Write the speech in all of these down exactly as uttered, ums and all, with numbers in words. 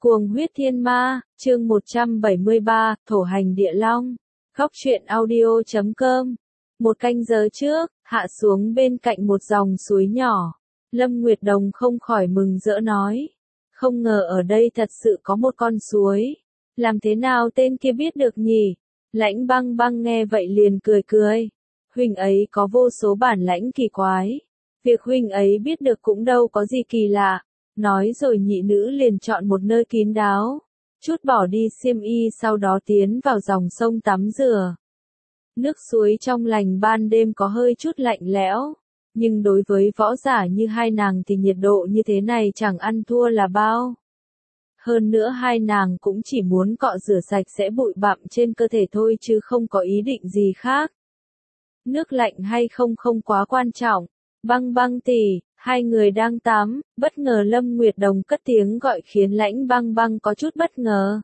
Cuồng huyết thiên ma, chương một trăm bảy mươi ba, thổ hành địa long. Góc truyện audio chấm com. Một canh giờ trước, hạ xuống bên cạnh một dòng suối nhỏ. Lâm Nguyệt Đồng không khỏi mừng rỡ nói. Không ngờ ở đây thật sự có một con suối. Làm thế nào tên kia biết được nhỉ? Lãnh Băng Băng nghe vậy liền cười cười. Huynh ấy có vô số bản lãnh kỳ quái. Việc huynh ấy biết được cũng đâu có gì kỳ lạ. Nói rồi nhị nữ liền chọn một nơi kín đáo, chút bỏ đi xiêm y sau đó tiến vào dòng sông tắm rửa. Nước suối trong lành ban đêm có hơi chút lạnh lẽo, nhưng đối với võ giả như hai nàng thì nhiệt độ như thế này chẳng ăn thua là bao. Hơn nữa hai nàng cũng chỉ muốn cọ rửa sạch sẽ bụi bặm trên cơ thể thôi chứ không có ý định gì khác. Nước lạnh hay không không quá quan trọng. Băng Băng tỷ, hai người đang tắm, bất ngờ Lâm Nguyệt Đồng cất tiếng gọi khiến Lãnh Băng Băng có chút bất ngờ.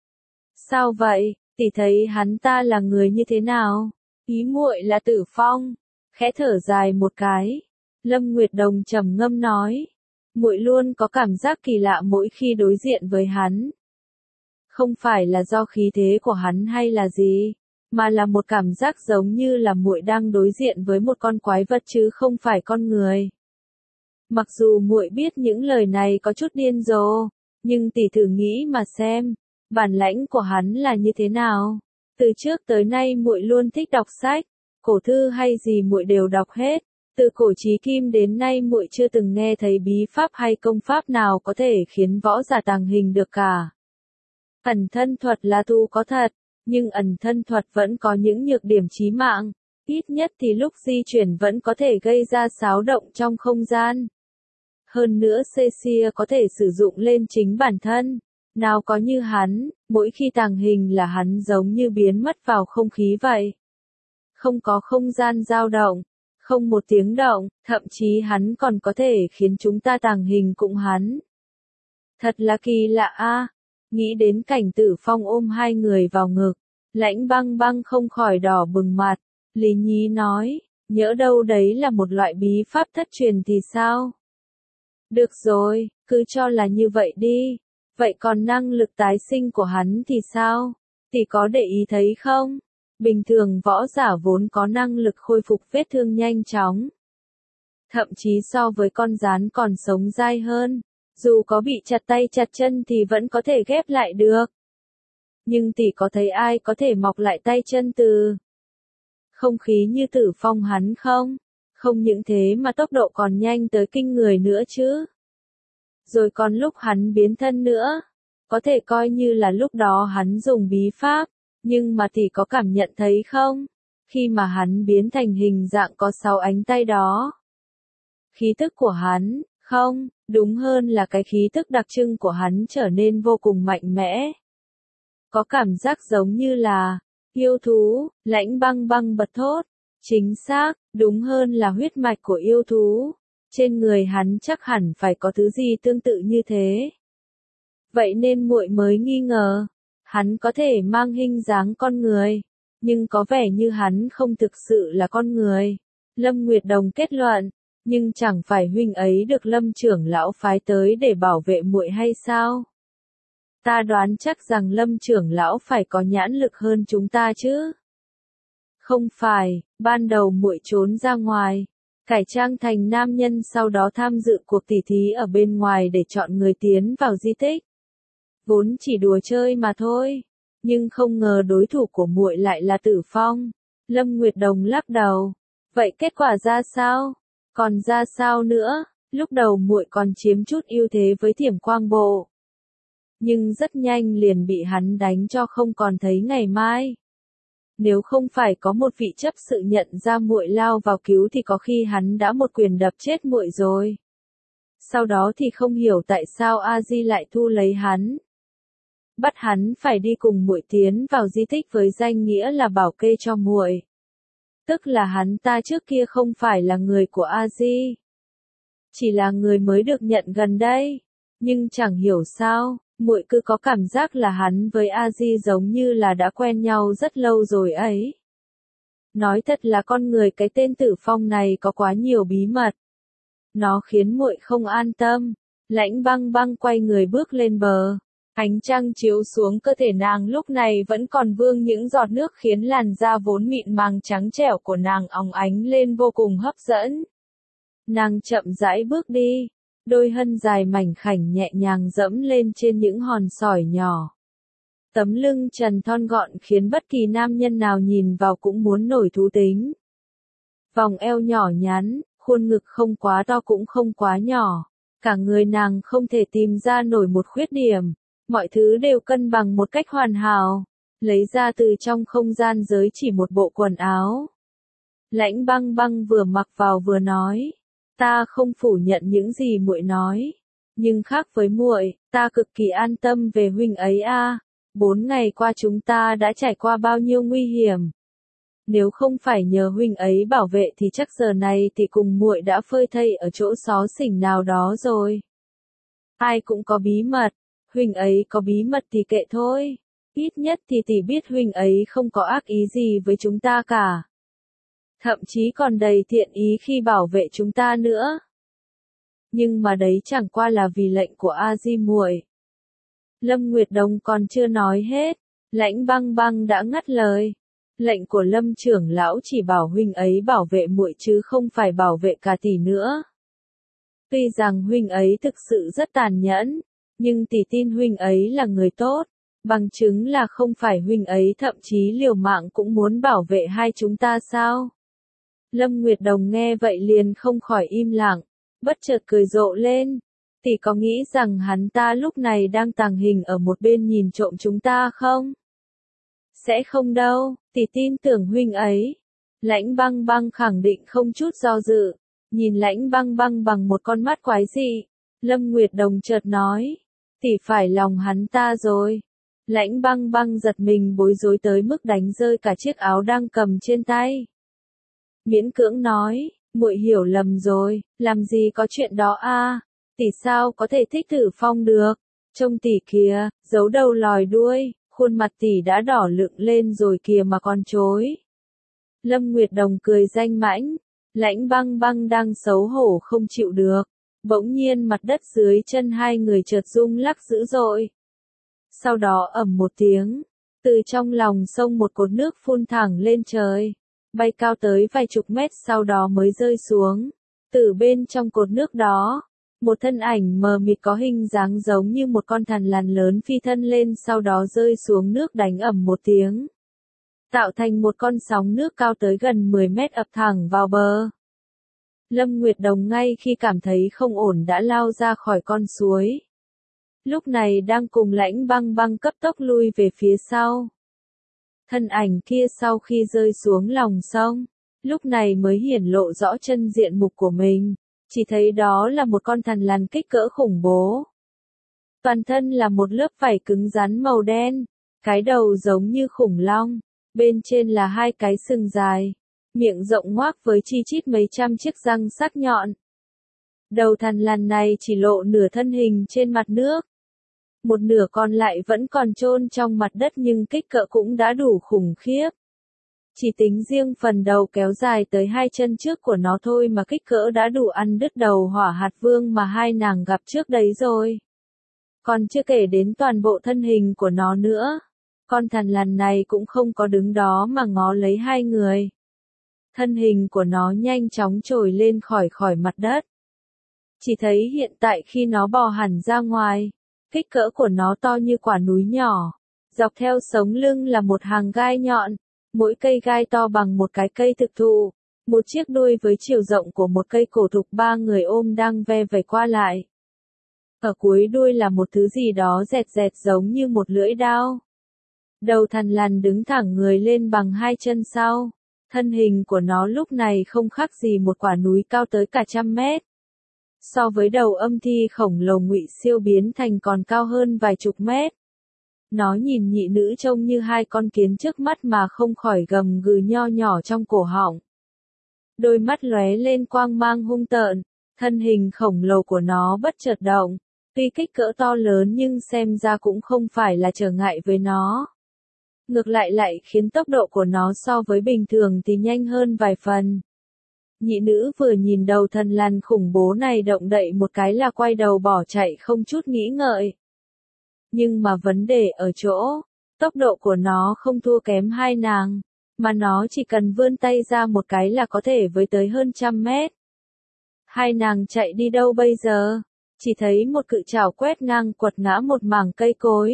Sao vậy, tỷ thấy hắn ta là người như thế nào? Ý muội là Tử Phong. Khẽ thở dài một cái, Lâm Nguyệt Đồng trầm ngâm nói, muội luôn có cảm giác kỳ lạ mỗi khi đối diện với hắn. Không phải là do khí thế của hắn hay là gì, mà là một cảm giác giống như là muội đang đối diện với một con quái vật chứ không phải con người. Mặc dù muội biết những lời này có chút điên rồ, nhưng tỷ thử nghĩ mà xem, bản lãnh của hắn là như thế nào. Từ trước tới nay muội luôn thích đọc sách, cổ thư hay gì muội đều đọc hết. Từ cổ chí kim đến nay muội chưa từng nghe thấy bí pháp hay công pháp nào có thể khiến võ giả tàng hình được cả. Ẩn thân thuật là tu có thật, nhưng ẩn thân thuật vẫn có những nhược điểm chí mạng, ít nhất thì lúc di chuyển vẫn có thể gây ra xáo động trong không gian. Hơn nữa Cecilia có thể sử dụng lên chính bản thân, nào có như hắn, mỗi khi tàng hình là hắn giống như biến mất vào không khí vậy. Không có không gian dao động, không một tiếng động, thậm chí hắn còn có thể khiến chúng ta tàng hình cũng hắn. Thật là kỳ lạ a. Nghĩ đến cảnh Tử Phong ôm hai người vào ngực, Lãnh Băng Băng không khỏi đỏ bừng mặt. Lý Nhí nói, nhỡ đâu đấy là một loại bí pháp thất truyền thì sao? Được rồi, cứ cho là như vậy đi. Vậy còn năng lực tái sinh của hắn thì sao? Tỷ có để ý thấy không? Bình thường võ giả vốn có năng lực khôi phục vết thương nhanh chóng. Thậm chí so với con gián còn sống dai hơn. Dù có bị chặt tay chặt chân thì vẫn có thể ghép lại được. Nhưng tỷ có thấy ai có thể mọc lại tay chân từ không khí như Tử Phong hắn không? Không những thế mà tốc độ còn nhanh tới kinh người nữa chứ. Rồi còn lúc hắn biến thân nữa. Có thể coi như là lúc đó hắn dùng bí pháp. Nhưng mà tỷ có cảm nhận thấy không? Khi mà hắn biến thành hình dạng có sáu ánh tay đó. Khí tức của hắn, không, đúng hơn là cái khí tức đặc trưng của hắn trở nên vô cùng mạnh mẽ. Có cảm giác giống như là yêu thú, Lãnh Băng Băng bật thốt. Chính xác, đúng hơn là huyết mạch của yêu thú. Trên người hắn chắc hẳn phải có thứ gì tương tự như thế. Vậy nên muội mới nghi ngờ, hắn có thể mang hình dáng con người, nhưng có vẻ như hắn không thực sự là con người. Lâm Nguyệt Đồng kết luận, nhưng chẳng phải huynh ấy được Lâm trưởng lão phái tới để bảo vệ muội hay sao? Ta đoán chắc rằng Lâm trưởng lão phải có nhãn lực hơn chúng ta chứ. Không phải, ban đầu muội trốn ra ngoài, cải trang thành nam nhân sau đó tham dự cuộc tỉ thí ở bên ngoài để chọn người tiến vào di tích. Vốn chỉ đùa chơi mà thôi, nhưng không ngờ đối thủ của muội lại là Tử Phong. Lâm Nguyệt Đồng lắc đầu. Vậy kết quả ra sao? Còn ra sao nữa? Lúc đầu muội còn chiếm chút ưu thế với Thiểm Quang Bộ, nhưng rất nhanh liền bị hắn đánh cho không còn thấy ngày mai. Nếu không phải có một vị chấp sự nhận ra muội lao vào cứu thì có khi hắn đã một quyền đập chết muội rồi. Sau đó thì không hiểu tại sao A Di lại thu lấy hắn. Bắt hắn phải đi cùng muội tiến vào di tích với danh nghĩa là bảo kê cho muội. Tức là hắn ta trước kia không phải là người của A Di, chỉ là người mới được nhận gần đây. Nhưng chẳng hiểu sao, muội cứ có cảm giác là hắn với A Di giống như là đã quen nhau rất lâu rồi ấy. Nói thật là con người cái tên Tử Phong này có quá nhiều bí mật. Nó khiến muội không an tâm. Lãnh Băng Băng quay người bước lên bờ. Ánh trăng chiếu xuống cơ thể nàng lúc này vẫn còn vương những giọt nước khiến làn da vốn mịn màng trắng trẻo của nàng óng ánh lên vô cùng hấp dẫn. Nàng chậm rãi bước đi, đôi hân dài mảnh khảnh nhẹ nhàng dẫm lên trên những hòn sỏi nhỏ. Tấm lưng trần thon gọn khiến bất kỳ nam nhân nào nhìn vào cũng muốn nổi thú tính. Vòng eo nhỏ nhắn, khuôn ngực không quá to cũng không quá nhỏ. Cả người nàng không thể tìm ra nổi một khuyết điểm. Mọi thứ đều cân bằng một cách hoàn hảo. Lấy ra từ trong không gian giới chỉ một bộ quần áo. Lãnh Băng Băng vừa mặc vào vừa nói. Ta không phủ nhận những gì muội nói. Nhưng khác với muội, ta cực kỳ an tâm về huynh ấy a. Bốn ngày qua chúng ta đã trải qua bao nhiêu nguy hiểm. Nếu không phải nhờ huynh ấy bảo vệ thì chắc giờ này thì cùng muội đã phơi thây ở chỗ xó xỉnh nào đó rồi. Ai cũng có bí mật, huynh ấy có bí mật thì kệ thôi. Ít nhất thì tỷ biết huynh ấy không có ác ý gì với chúng ta cả. Thậm chí còn đầy thiện ý khi bảo vệ chúng ta nữa. Nhưng mà đấy chẳng qua là vì lệnh của A Di muội. Lâm Nguyệt Đồng còn chưa nói hết, Lãnh Băng Băng đã ngắt lời. Lệnh của Lâm trưởng lão chỉ bảo huynh ấy bảo vệ muội chứ không phải bảo vệ cả tỷ nữa. Tuy rằng huynh ấy thực sự rất tàn nhẫn, nhưng tỷ tin huynh ấy là người tốt, bằng chứng là không phải huynh ấy thậm chí liều mạng cũng muốn bảo vệ hai chúng ta sao? Lâm Nguyệt Đồng nghe vậy liền không khỏi im lặng, bất chợt cười rộ lên. Tỷ có nghĩ rằng hắn ta lúc này đang tàng hình ở một bên nhìn trộm chúng ta không? Sẽ không đâu, tỷ tin tưởng huynh ấy. Lãnh Băng Băng khẳng định không chút do dự, nhìn Lãnh Băng Băng bằng một con mắt quái dị. Lâm Nguyệt Đồng chợt nói, tỷ phải lòng hắn ta rồi. Lãnh Băng Băng giật mình bối rối tới mức đánh rơi cả chiếc áo đang cầm trên tay. Miễn cưỡng nói, muội hiểu lầm rồi, làm gì có chuyện đó a, tỷ sao có thể thích Tử Phong được? Trông tỷ kìa, giấu đầu lòi đuôi, khuôn mặt tỷ đã đỏ lựng lên rồi kìa mà còn chối. Lâm Nguyệt Đồng cười danh mãnh, Lãnh Băng Băng đang xấu hổ không chịu được. Bỗng nhiên mặt đất dưới chân hai người chợt rung lắc dữ dội. Sau đó ầm một tiếng, từ trong lòng sông một cột nước phun thẳng lên trời, bay cao tới vài chục mét sau đó mới rơi xuống. Từ bên trong cột nước đó, một thân ảnh mờ mịt có hình dáng giống như một con thằn lằn lớn phi thân lên sau đó rơi xuống nước đánh ầm một tiếng, tạo thành một con sóng nước cao tới gần mười mét ập thẳng vào bờ. Lâm Nguyệt Đồng ngay khi cảm thấy không ổn đã lao ra khỏi con suối. Lúc này đang cùng Lãnh Băng Băng cấp tốc lui về phía sau. Thân ảnh kia sau khi rơi xuống lòng sông, lúc này mới hiển lộ rõ chân diện mục của mình. Chỉ thấy đó là một con thằn lằn kích cỡ khủng bố. Toàn thân là một lớp vảy cứng rắn màu đen, cái đầu giống như khủng long, bên trên là hai cái sừng dài, miệng rộng ngoác với chi chít mấy trăm chiếc răng sắc nhọn. Đầu thằn lằn này chỉ lộ nửa thân hình trên mặt nước. Một nửa còn lại vẫn còn chôn trong mặt đất nhưng kích cỡ cũng đã đủ khủng khiếp. Chỉ tính riêng phần đầu kéo dài tới hai chân trước của nó thôi mà kích cỡ đã đủ ăn đứt đầu Hỏa Hạt Vương mà hai nàng gặp trước đấy rồi. Còn chưa kể đến toàn bộ thân hình của nó nữa. Con thằn lằn này cũng không có đứng đó mà ngó lấy hai người. Thân hình của nó nhanh chóng trồi lên khỏi khỏi mặt đất. Chỉ thấy hiện tại khi nó bò hẳn ra ngoài, kích cỡ của nó to như quả núi nhỏ. Dọc theo sống lưng là một hàng gai nhọn. Mỗi cây gai to bằng một cái cây thực thụ, một chiếc đuôi với chiều rộng của một cây cổ thụ ba người ôm đang ve vẩy qua lại. Ở cuối đuôi là một thứ gì đó dẹt dẹt giống như một lưỡi dao. Đầu thằn lằn đứng thẳng người lên bằng hai chân sau. Thân hình của nó lúc này không khác gì một quả núi cao tới cả trăm mét. So với đầu âm thi khổng lồ Ngụy Siêu biến thành còn cao hơn vài chục mét. Nó nhìn nhị nữ trông như hai con kiến trước mắt mà không khỏi gầm gừ nho nhỏ trong cổ họng. Đôi mắt lóe lên quang mang hung tợn, thân hình khổng lồ của nó bất chợt động, tuy kích cỡ to lớn nhưng xem ra cũng không phải là trở ngại với nó. Ngược lại lại khiến tốc độ của nó so với bình thường thì nhanh hơn vài phần. Nhị nữ vừa nhìn đầu thằn lằn khủng bố này động đậy một cái là quay đầu bỏ chạy không chút nghĩ ngợi. Nhưng mà vấn đề ở chỗ, tốc độ của nó không thua kém hai nàng, mà nó chỉ cần vươn tay ra một cái là có thể với tới hơn trăm mét. Hai nàng chạy đi đâu bây giờ? Chỉ thấy một cự trảo quét ngang quật ngã một mảng cây cối.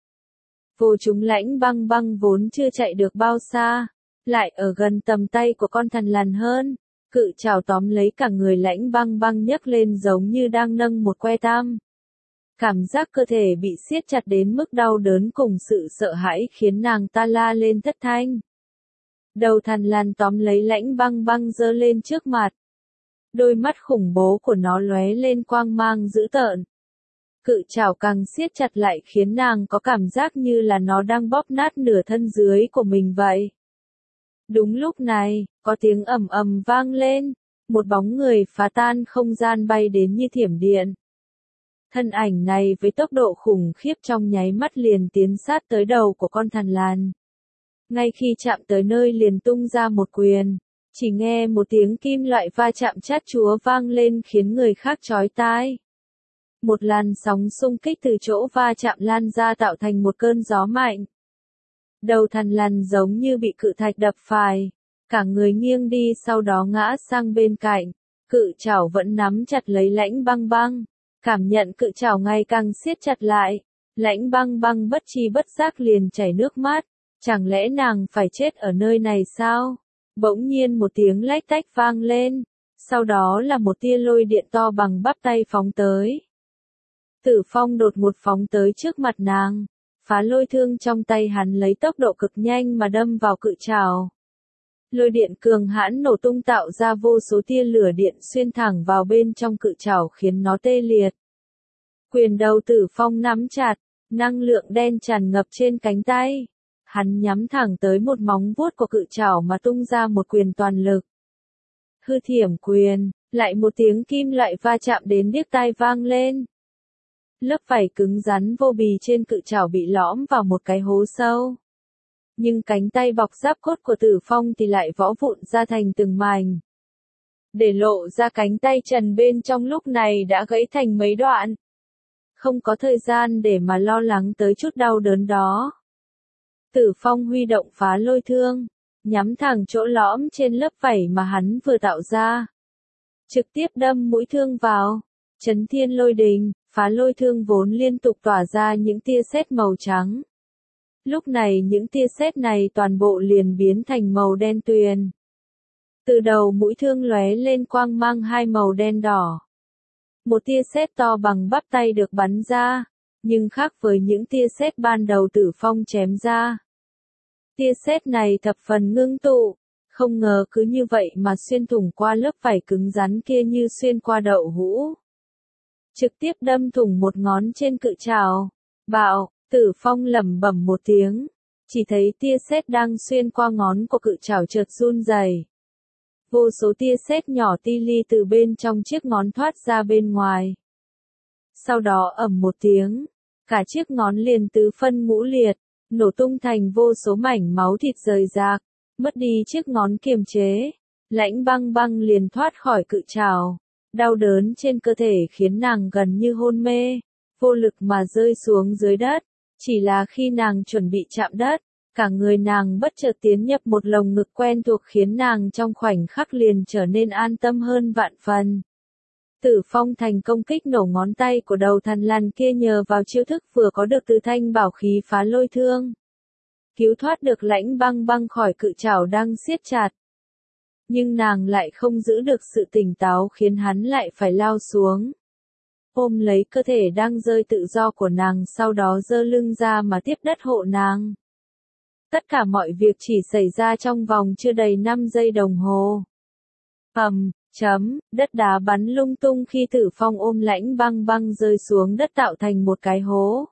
Vô chúng Lãnh Băng Băng vốn chưa chạy được bao xa, lại ở gần tầm tay của con thằn lằn hơn. Cự trảo tóm lấy cả người Lãnh Băng Băng nhấc lên giống như đang nâng một que tăm. Cảm giác cơ thể bị siết chặt đến mức đau đớn cùng sự sợ hãi khiến nàng ta la lên thất thanh. Đầu thằn lằn tóm lấy Lãnh Băng Băng giơ lên trước mặt. Đôi mắt khủng bố của nó lóe lên quang mang dữ tợn. Cự trảo càng siết chặt lại khiến nàng có cảm giác như là nó đang bóp nát nửa thân dưới của mình vậy. Đúng lúc này, có tiếng ầm ầm vang lên, một bóng người phá tan không gian bay đến như thiểm điện. Thân ảnh này với tốc độ khủng khiếp trong nháy mắt liền tiến sát tới đầu của con thằn lằn. Ngay khi chạm tới nơi liền tung ra một quyền, chỉ nghe một tiếng kim loại va chạm chát chúa vang lên khiến người khác chói tai. Một làn sóng xung kích từ chỗ va chạm lan ra tạo thành một cơn gió mạnh. Đầu thằn lằn giống như bị cự thạch đập phải, cả người nghiêng đi sau đó ngã sang bên cạnh. Cự trảo vẫn nắm chặt lấy Lãnh Băng Băng, cảm nhận cự trảo ngày càng siết chặt lại. Lãnh Băng Băng bất tri bất giác liền chảy nước mắt, chẳng lẽ nàng phải chết ở nơi này sao? Bỗng nhiên một tiếng lách tách vang lên, sau đó là một tia lôi điện to bằng bắp tay phóng tới. Tử Phong đột ngột phóng tới trước mặt nàng, phá lôi thương trong tay hắn lấy tốc độ cực nhanh mà đâm vào cự trảo. Lôi điện cường hãn nổ tung tạo ra vô số tia lửa điện xuyên thẳng vào bên trong cự trảo khiến nó tê liệt. Quyền đầu Tử Phong nắm chặt, năng lượng đen tràn ngập trên cánh tay. Hắn nhắm thẳng tới một móng vuốt của cự trảo mà tung ra một quyền toàn lực. Hư thiểm quyền, lại một tiếng kim loại va chạm đến điếc tai vang lên. Lớp vảy cứng rắn vô bì trên cự trảo bị lõm vào một cái hố sâu. Nhưng cánh tay bọc giáp cốt của Tử Phong thì lại vỡ vụn ra thành từng mảnh. Để lộ ra cánh tay trần bên trong lúc này đã gãy thành mấy đoạn. Không có thời gian để mà lo lắng tới chút đau đớn đó. Tử Phong huy động phá lôi thương, nhắm thẳng chỗ lõm trên lớp vảy mà hắn vừa tạo ra. Trực tiếp đâm mũi thương vào, chấn thiên lôi đình, phá lôi thương vốn liên tục tỏa ra những tia sét màu trắng. Lúc này những tia sét này toàn bộ liền biến thành màu đen tuyền. Từ đầu mũi thương lóe lên quang mang hai màu đen đỏ. Một tia sét to bằng bắp tay được bắn ra, nhưng khác với những tia sét ban đầu Tử Phong chém ra. Tia sét này thập phần ngưng tụ, không ngờ cứ như vậy mà xuyên thủng qua lớp vảy cứng rắn kia như xuyên qua đậu hũ. Trực tiếp đâm thủng một ngón trên cự trảo. Bạo, Tử Phong lẩm bẩm một tiếng, chỉ thấy tia sét đang xuyên qua ngón của cự trảo chợt run rẩy. Vô số tia sét nhỏ ti li từ bên trong chiếc ngón thoát ra bên ngoài. Sau đó ầm một tiếng, cả chiếc ngón liền tứ phân ngũ liệt, nổ tung thành vô số mảnh máu thịt rời rạc, mất đi chiếc ngón kiềm chế. Lãnh Băng Băng liền thoát khỏi cự trảo. Đau đớn trên cơ thể khiến nàng gần như hôn mê, vô lực mà rơi xuống dưới đất. Chỉ là khi nàng chuẩn bị chạm đất, cả người nàng bất chợt tiến nhập một lồng ngực quen thuộc khiến nàng trong khoảnh khắc liền trở nên an tâm hơn vạn phần. Tử Phong thành công kích nổ ngón tay của đầu thằn lằn kia nhờ vào chiêu thức vừa có được từ thanh bảo khí phá lôi thương. Cứu thoát được Lãnh Băng Băng khỏi cự trảo đang siết chặt. Nhưng nàng lại không giữ được sự tỉnh táo khiến hắn lại phải lao xuống. Ôm lấy cơ thể đang rơi tự do của nàng sau đó giơ lưng ra mà tiếp đất hộ nàng. Tất cả mọi việc chỉ xảy ra trong vòng chưa đầy năm giây đồng hồ. Ầm, chấm, đất đá bắn lung tung khi Tử Phong ôm Lãnh Băng Băng rơi xuống đất tạo thành một cái hố.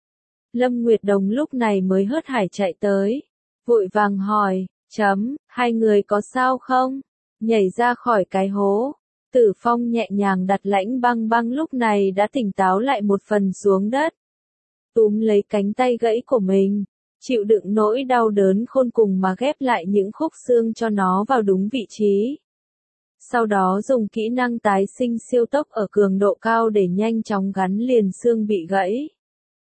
Lâm Nguyệt Đồng lúc này mới hớt hải chạy tới, vội vàng hỏi, chấm, hai người có sao không? Nhảy ra khỏi cái hố. Tử Phong nhẹ nhàng đặt Lãnh Băng Băng lúc này đã tỉnh táo lại một phần xuống đất. Túm lấy cánh tay gãy của mình, chịu đựng nỗi đau đớn khôn cùng mà ghép lại những khúc xương cho nó vào đúng vị trí. Sau đó dùng kỹ năng tái sinh siêu tốc ở cường độ cao để nhanh chóng gắn liền xương bị gãy.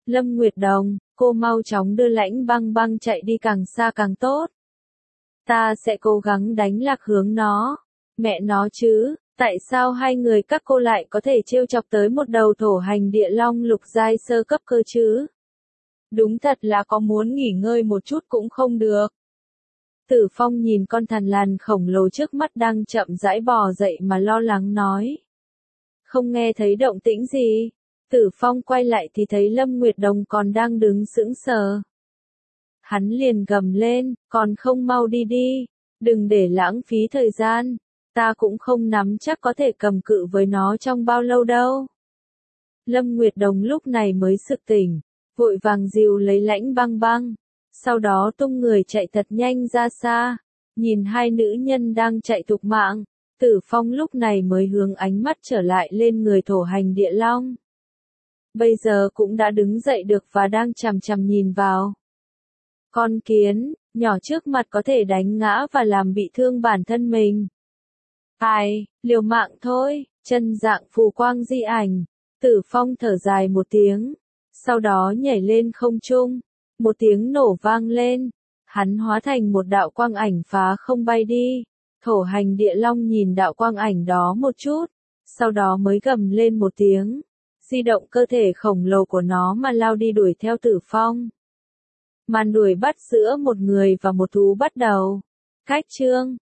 Lâm Nguyệt Đồng, cô mau chóng đưa Lãnh Băng Băng chạy đi càng xa càng tốt. Ta sẽ cố gắng đánh lạc hướng nó. Mẹ nó chứ, tại sao hai người các cô lại có thể trêu chọc tới một đầu thổ hành địa long lục giai sơ cấp cơ chứ? Đúng thật là có muốn nghỉ ngơi một chút cũng không được. Tử Phong nhìn con thằn lằn khổng lồ trước mắt đang chậm rãi bò dậy mà lo lắng nói. Không nghe thấy động tĩnh gì. Tử Phong quay lại thì thấy Lâm Nguyệt Đồng còn đang đứng sững sờ. Hắn liền gầm lên, còn không mau đi đi, đừng để lãng phí thời gian, ta cũng không nắm chắc có thể cầm cự với nó trong bao lâu đâu. Lâm Nguyệt Đồng lúc này mới sực tỉnh, vội vàng dìu lấy Lãnh Băng Băng, sau đó tung người chạy thật nhanh ra xa, nhìn hai nữ nhân đang chạy thục mạng, Tử Phong lúc này mới hướng ánh mắt trở lại lên người thổ hành địa long. Bây giờ cũng đã đứng dậy được và đang chằm chằm nhìn vào. Con kiến, nhỏ trước mặt có thể đánh ngã và làm bị thương bản thân mình. Ai, liều mạng thôi, chân dạng phù quang di ảnh. Tử Phong thở dài một tiếng, sau đó nhảy lên không trung, một tiếng nổ vang lên, hắn hóa thành một đạo quang ảnh phá không bay đi. Thổ hành địa long nhìn đạo quang ảnh đó một chút, sau đó mới gầm lên một tiếng, di động cơ thể khổng lồ của nó mà lao đi đuổi theo Tử Phong. Màn đuổi bắt giữa một người và một thú bắt đầu. Cách chương